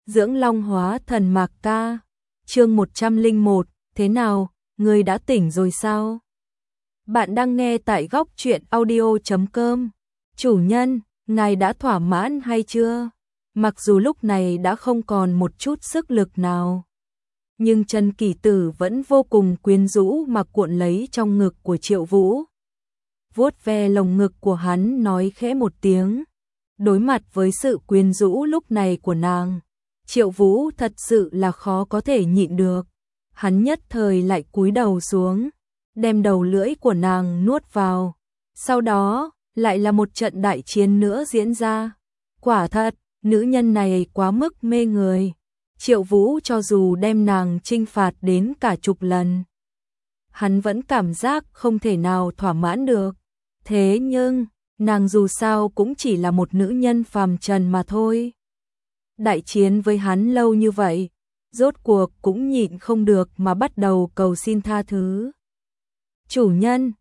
Dưỡng Long hóa thần Mạc Ca. Chương 101, thế nào, ngươi đã tỉnh rồi sao? Bạn đang nghe tại góc truyện audio.com. Chủ nhân, ngài đã thỏa mãn hay chưa? Mặc dù lúc này đã không còn một chút sức lực nào, nhưng Trần Kỳ Tử vẫn vô cùng quyến rũ mà cuộn lấy trong ngực của Triệu Vũ. Vuốt ve lồng ngực của hắn, nói khẽ một tiếng. Đối mặt với sự quyến rũ lúc này của nàng, Triệu Vũ thật sự là khó có thể nhịn được. Hắn nhất thời lại cúi đầu xuống, đem đầu lưỡi của nàng nuốt vào. Sau đó, lại là một trận đại chiến nữa diễn ra. Quả thật, nữ nhân này quá mức mê người. Triệu Vũ cho dù đem nàng chinh phạt đến cả chục lần, hắn vẫn cảm giác không thể nào thỏa mãn được. Thế nhưng, nàng dù sao cũng chỉ là một nữ nhân phàm trần mà thôi. Đại chiến với hắn lâu như vậy, rốt cuộc cũng nhịn không được mà bắt đầu cầu xin tha thứ. Chủ nhân,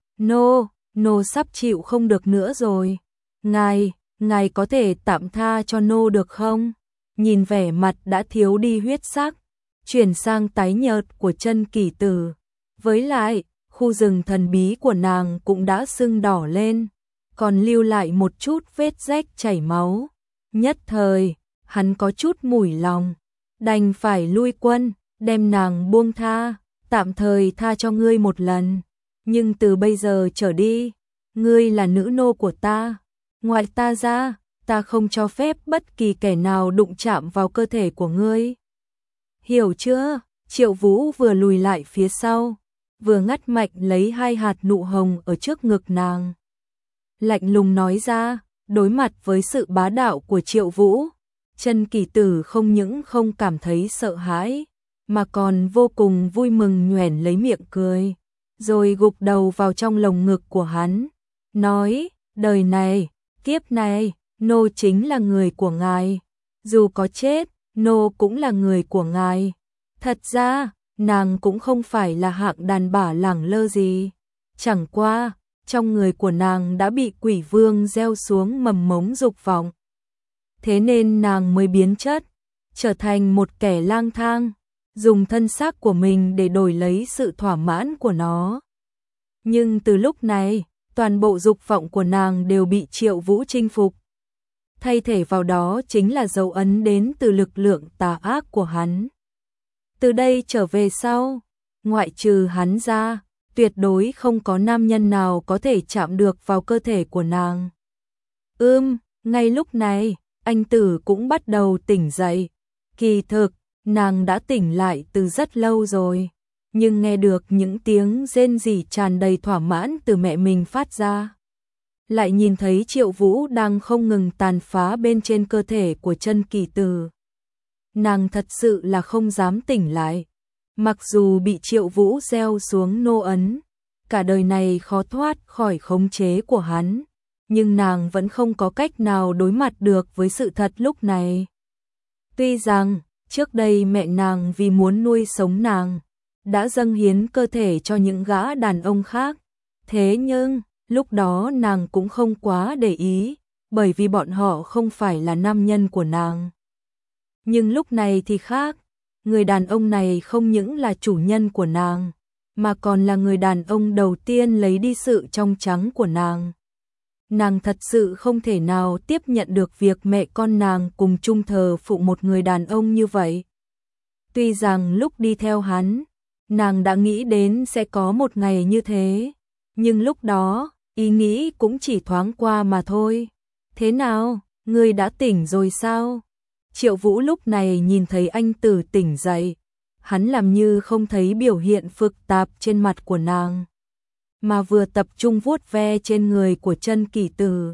nô sắp chịu không được nữa rồi. Ngài có thể tạm tha cho nô được không? Nhìn vẻ mặt đã thiếu đi huyết sắc, chuyển sang tái nhợt của Trần Kỳ Tử. Với lại, khu rừng thần bí của nàng cũng đã sưng đỏ lên, còn lưu lại một chút vết rách chảy máu. Nhất thời, hắn có chút mủi lòng, đành phải lui quân, đem nàng buông tha, tạm thời tha cho ngươi một lần. Nhưng từ bây giờ trở đi, ngươi là nữ nô của ta. Ngoài ta ra, ta không cho phép bất kỳ kẻ nào đụng chạm vào cơ thể của ngươi. Hiểu chưa? Triệu Vũ vừa lùi lại phía sau, vừa ngắt mạch lấy hai hạt nụ hồng ở trước ngực nàng. Lạnh lùng nói ra, đối mặt với sự bá đạo của Triệu Vũ, Trần Kỳ Tử không những không cảm thấy sợ hãi, mà còn vô cùng vui mừng nhoẻn lấy miệng cười, rồi gục đầu vào trong lồng ngực của hắn, nói, đời này, kiếp này, nô chính là người của ngài, dù có chết, nô cũng là người của ngài. Thật ra, nàng cũng không phải là hạng đàn bà lẳng lơ gì, chẳng qua, trong người của nàng đã bị quỷ vương gieo xuống mầm mống dục vọng. Thế nên nàng mới biến chất, trở thành một kẻ lang thang, dùng thân xác của mình để đổi lấy sự thỏa mãn của nó. Nhưng từ lúc này, toàn bộ dục vọng của nàng đều bị Triệu Vũ chinh phục. Thay thể vào đó chính là dấu ấn đến từ lực lượng tà ác của hắn. Từ đây trở về sau, ngoại trừ hắn ra, tuyệt đối không có nam nhân nào có thể chạm được vào cơ thể của nàng. Ngay lúc này, anh Tử cũng bắt đầu tỉnh dậy. Kỳ thực, nàng đã tỉnh lại từ rất lâu rồi, nhưng nghe được những tiếng rên rỉ tràn đầy thỏa mãn từ mẹ mình phát ra. Lại nhìn thấy Triệu Vũ đang không ngừng tàn phá bên trên cơ thể của Trần Kỳ Tử. Nàng thật sự là không dám tỉnh lại. Mặc dù bị Triệu Vũ gieo xuống nô ấn, cả đời này khó thoát khỏi khống chế của hắn, nhưng nàng vẫn không có cách nào đối mặt được với sự thật lúc này. Tuy rằng, trước đây mẹ nàng vì muốn nuôi sống nàng, đã dâng hiến cơ thể cho những gã đàn ông khác, thế nhưng, lúc đó nàng cũng không quá để ý, bởi vì bọn họ không phải là nam nhân của nàng. Nhưng lúc này thì khác, người đàn ông này không những là chủ nhân của nàng, mà còn là người đàn ông đầu tiên lấy đi sự trong trắng của nàng. Nàng thật sự không thể nào tiếp nhận được việc mẹ con nàng cùng chung thờ phụng một người đàn ông như vậy. Tuy rằng lúc đi theo hắn, nàng đã nghĩ đến sẽ có một ngày như thế, nhưng lúc đó, ý nghĩ cũng chỉ thoáng qua mà thôi. Thế nào, ngươi đã tỉnh rồi sao? Triệu Vũ lúc này nhìn thấy anh Tử tỉnh dậy, hắn làm như không thấy biểu hiện phức tạp trên mặt của nàng, mà vừa tập trung vuốt ve trên người của Trần Kỳ Tử,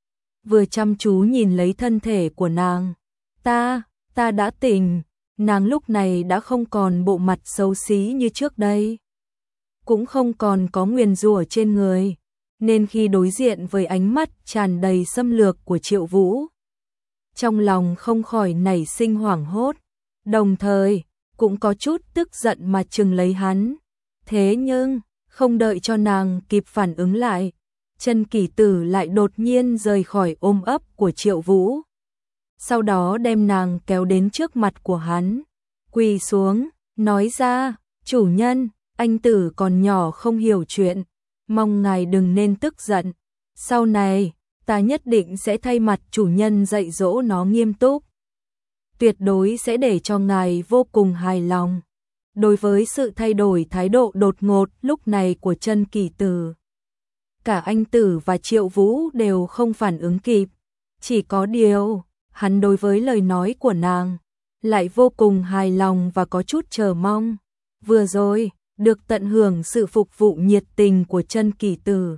vừa chăm chú nhìn lấy thân thể của nàng. Ta đã tỉnh. Nàng lúc này đã không còn bộ mặt xấu xí như trước đây, cũng không còn có nguyền rủa trên người, nên khi đối diện với ánh mắt tràn đầy xâm lược của Triệu Vũ, trong lòng không khỏi nảy sinh hoảng hốt, đồng thời cũng có chút tức giận mà trừng lấy hắn. Thế nhưng, không đợi cho nàng kịp phản ứng lại, Trần Kỳ Tử lại đột nhiên rời khỏi ôm ấp của Triệu Vũ. sau đó đem nàng kéo đến trước mặt của hắn, quỳ xuống, nói ra, chủ nhân, anh tử còn nhỏ không hiểu chuyện, mong ngài đừng nên tức giận, sau này, ta nhất định sẽ thay mặt chủ nhân dạy dỗ nó nghiêm túc, tuyệt đối sẽ để cho ngài vô cùng hài lòng. Đối với sự thay đổi thái độ đột ngột lúc này của Chân Kỳ Tử, cả anh tử và Triệu Vũ đều không phản ứng kịp, chỉ có điều, hắn đối với lời nói của nàng lại vô cùng hài lòng và có chút chờ mong. Vừa rồi, được tận hưởng sự phục vụ nhiệt tình của Chân Kỳ Tử,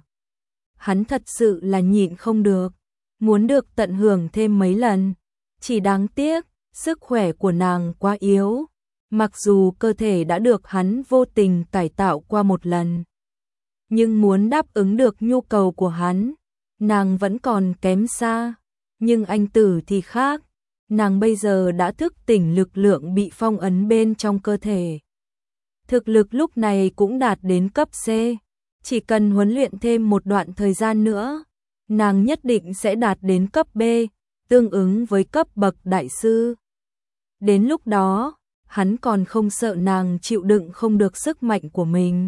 hắn thật sự là nhịn không được, muốn được tận hưởng thêm mấy lần. Chỉ đáng tiếc, sức khỏe của nàng quá yếu, mặc dù cơ thể đã được hắn vô tình cải tạo qua một lần, nhưng muốn đáp ứng được nhu cầu của hắn, nàng vẫn còn kém xa. Nhưng anh tử thì khác, nàng bây giờ đã thức tỉnh lực lượng bị phong ấn bên trong cơ thể. Thực lực lúc này cũng đạt đến cấp C, chỉ cần huấn luyện thêm một đoạn thời gian nữa, nàng nhất định sẽ đạt đến cấp B, tương ứng với cấp bậc đại sư. Đến lúc đó, hắn còn không sợ nàng chịu đựng không được sức mạnh của mình.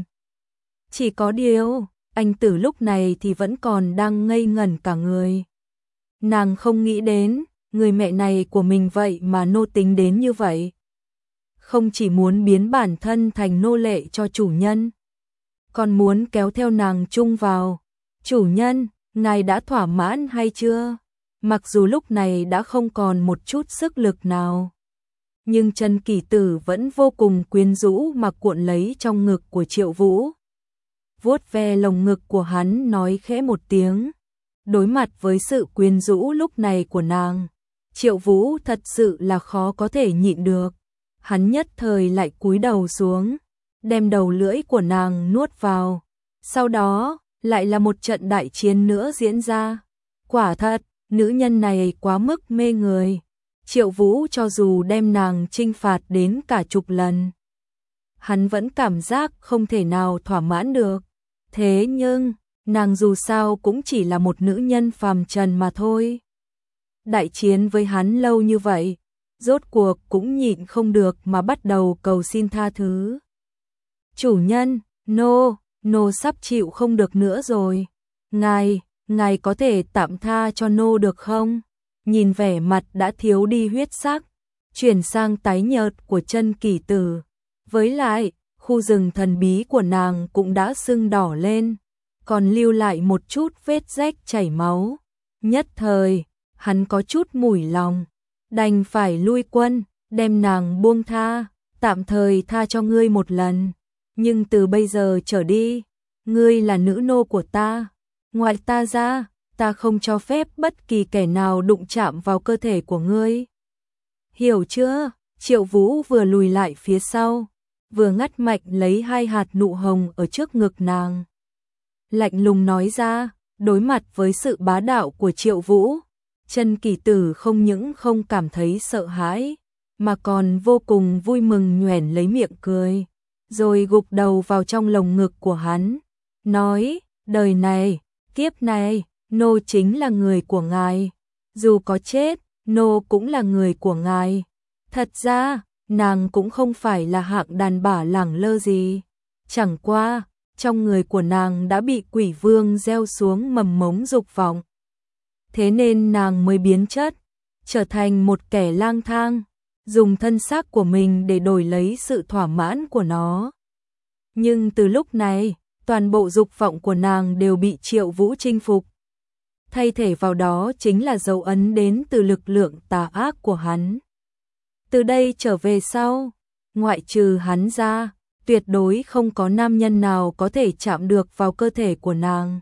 Chỉ có điều, anh tử lúc này thì vẫn còn đang ngây ngẩn cả người. Nàng không nghĩ đến, người mẹ này của mình vậy mà nô tính đến như vậy. Không chỉ muốn biến bản thân thành nô lệ cho chủ nhân, còn muốn kéo theo nàng chung vào. Chủ nhân, ngài đã thỏa mãn hay chưa? Mặc dù lúc này đã không còn một chút sức lực nào, nhưng Chân Kỳ Tử vẫn vô cùng quyến rũ mà cuộn lấy trong ngực của Triệu Vũ. Vuốt ve lồng ngực của hắn nói khẽ một tiếng. Đối mặt với sự quyến rũ lúc này của nàng, Triệu Vũ thật sự là khó có thể nhịn được. Hắn nhất thời lại cúi đầu xuống, đem đầu lưỡi của nàng nuốt vào. Sau đó, lại là một trận đại chiến nữa diễn ra. Quả thật, nữ nhân này quá mức mê người. Triệu Vũ cho dù đem nàng chinh phạt đến cả chục lần, hắn vẫn cảm giác không thể nào thỏa mãn được. Thế nhưng, nàng dù sao cũng chỉ là một nữ nhân phàm trần mà thôi. Đại chiến với hắn lâu như vậy, rốt cuộc cũng nhịn không được mà bắt đầu cầu xin tha thứ. Chủ nhân, nô sắp chịu không được nữa rồi. Ngài có thể tạm tha cho nô được không? Nhìn vẻ mặt đã thiếu đi huyết sắc, chuyển sang tái nhợt của Chân Kỳ Tử. Với lại, khu rừng thần bí của nàng cũng đã sưng đỏ lên, còn lưu lại một chút vết rách chảy máu. Nhất thời, hắn có chút mủi lòng, đành phải lui quân, đem nàng buông tha, tạm thời tha cho ngươi một lần. Nhưng từ bây giờ trở đi, ngươi là nữ nô của ta. Ngoài ta ra, ta không cho phép bất kỳ kẻ nào đụng chạm vào cơ thể của ngươi. Hiểu chưa? Triệu Vũ vừa lùi lại phía sau, vừa ngắt mạch lấy 2 hạt nụ hồng ở trước ngực nàng. Lạnh lùng nói ra, đối mặt với sự bá đạo của Triệu Vũ, Chân Kỳ Tử không những không cảm thấy sợ hãi, mà còn vô cùng vui mừng nhoẻn lấy miệng cười, rồi gục đầu vào trong lồng ngực của hắn, nói, đời này, kiếp này, nô chính là người của ngài, dù có chết, nô cũng là người của ngài. Thật ra, nàng cũng không phải là hạng đàn bà lẳng lơ gì, chẳng qua, trong người của nàng đã bị quỷ vương gieo xuống mầm mống dục vọng. Thế nên nàng mới biến chất, trở thành một kẻ lang thang, dùng thân xác của mình để đổi lấy sự thỏa mãn của nó. Nhưng từ lúc này, toàn bộ dục vọng của nàng đều bị Triệu Vũ chinh phục. Thay thể vào đó chính là dấu ấn đến từ lực lượng tà ác của hắn. Từ đây trở về sau, ngoại trừ hắn ra, tuyệt đối không có nam nhân nào có thể chạm được vào cơ thể của nàng.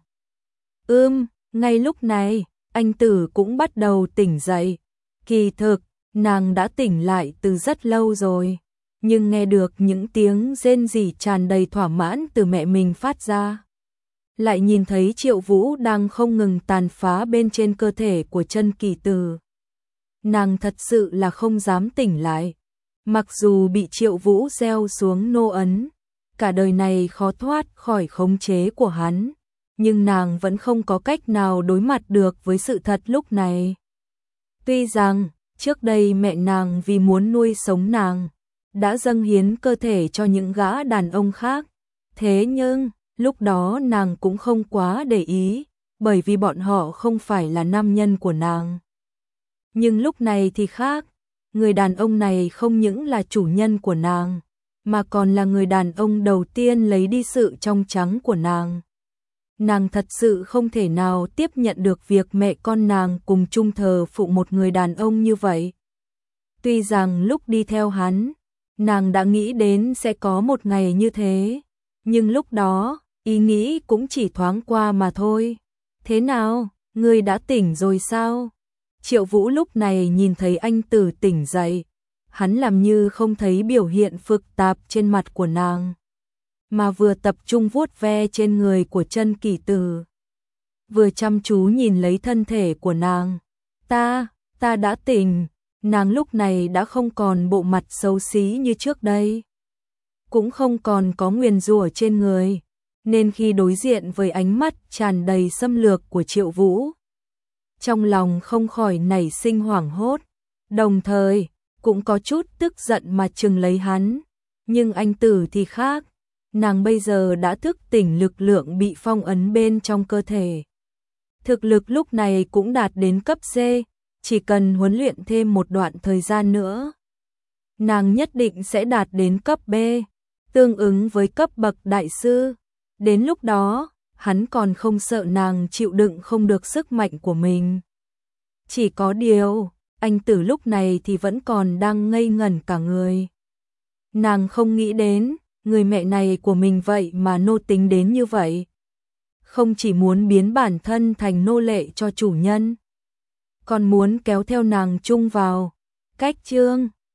Ngay lúc này, anh tử cũng bắt đầu tỉnh dậy. Kỳ thực, nàng đã tỉnh lại từ rất lâu rồi, nhưng nghe được những tiếng rên rỉ tràn đầy thỏa mãn từ mẹ mình phát ra. Lại nhìn thấy Triệu Vũ đang không ngừng tàn phá bên trên cơ thể của Chân Kỳ Tử. Nàng thật sự là không dám tỉnh lại. Mặc dù bị Triệu Vũ gieo xuống nô ấn, cả đời này khó thoát khỏi khống chế của hắn, nhưng nàng vẫn không có cách nào đối mặt được với sự thật lúc này. Tuy rằng, Trước đây mẹ nàng vì muốn nuôi sống nàng, đã dâng hiến cơ thể cho những gã đàn ông khác. Thế nhưng, lúc đó nàng cũng không quá để ý, bởi vì bọn họ không phải là nam nhân của nàng. Nhưng lúc này thì khác, người đàn ông này không những là chủ nhân của nàng, mà còn là người đàn ông đầu tiên lấy đi sự trong trắng của nàng. Nàng thật sự không thể nào tiếp nhận được việc mẹ con nàng cùng chung thờ phụng một người đàn ông như vậy. Tuy rằng lúc đi theo hắn, nàng đã nghĩ đến sẽ có một ngày như thế, nhưng lúc đó, ý nghĩ cũng chỉ thoáng qua mà thôi. Thế nào, ngươi đã tỉnh rồi sao? Triệu Vũ lúc này nhìn thấy anh Tử tỉnh dậy, hắn làm như không thấy biểu hiện phức tạp trên mặt của nàng, mà vừa tập trung vuốt ve trên người của Chân Kỷ Tử, vừa chăm chú nhìn lấy thân thể của nàng. Ta đã tỉnh. Nàng lúc này đã không còn bộ mặt xấu xí như trước đây, cũng không còn có nguyền rủa trên người, nên khi đối diện với ánh mắt tràn đầy xâm lược của Triệu Vũ, trong lòng không khỏi nảy sinh hoảng hốt, đồng thời cũng có chút tức giận mà trừng lấy hắn. Nhưng anh Tử thì khác, nàng bây giờ đã thức tỉnh lực lượng bị phong ấn bên trong cơ thể. Thực lực lúc này cũng đạt đến cấp C, chỉ cần huấn luyện thêm một đoạn thời gian nữa, nàng nhất định sẽ đạt đến cấp B, tương ứng với cấp bậc đại sư. Đến lúc đó, hắn còn không sợ nàng chịu đựng không được sức mạnh của mình. Chỉ có điều, anh Tử lúc này thì vẫn còn đang ngây ngẩn cả người. Nàng không nghĩ đến, người mẹ này của mình vậy mà nô tính đến như vậy. Không chỉ muốn biến bản thân thành nô lệ cho chủ nhân, còn muốn kéo theo nàng chung vào. Cách chương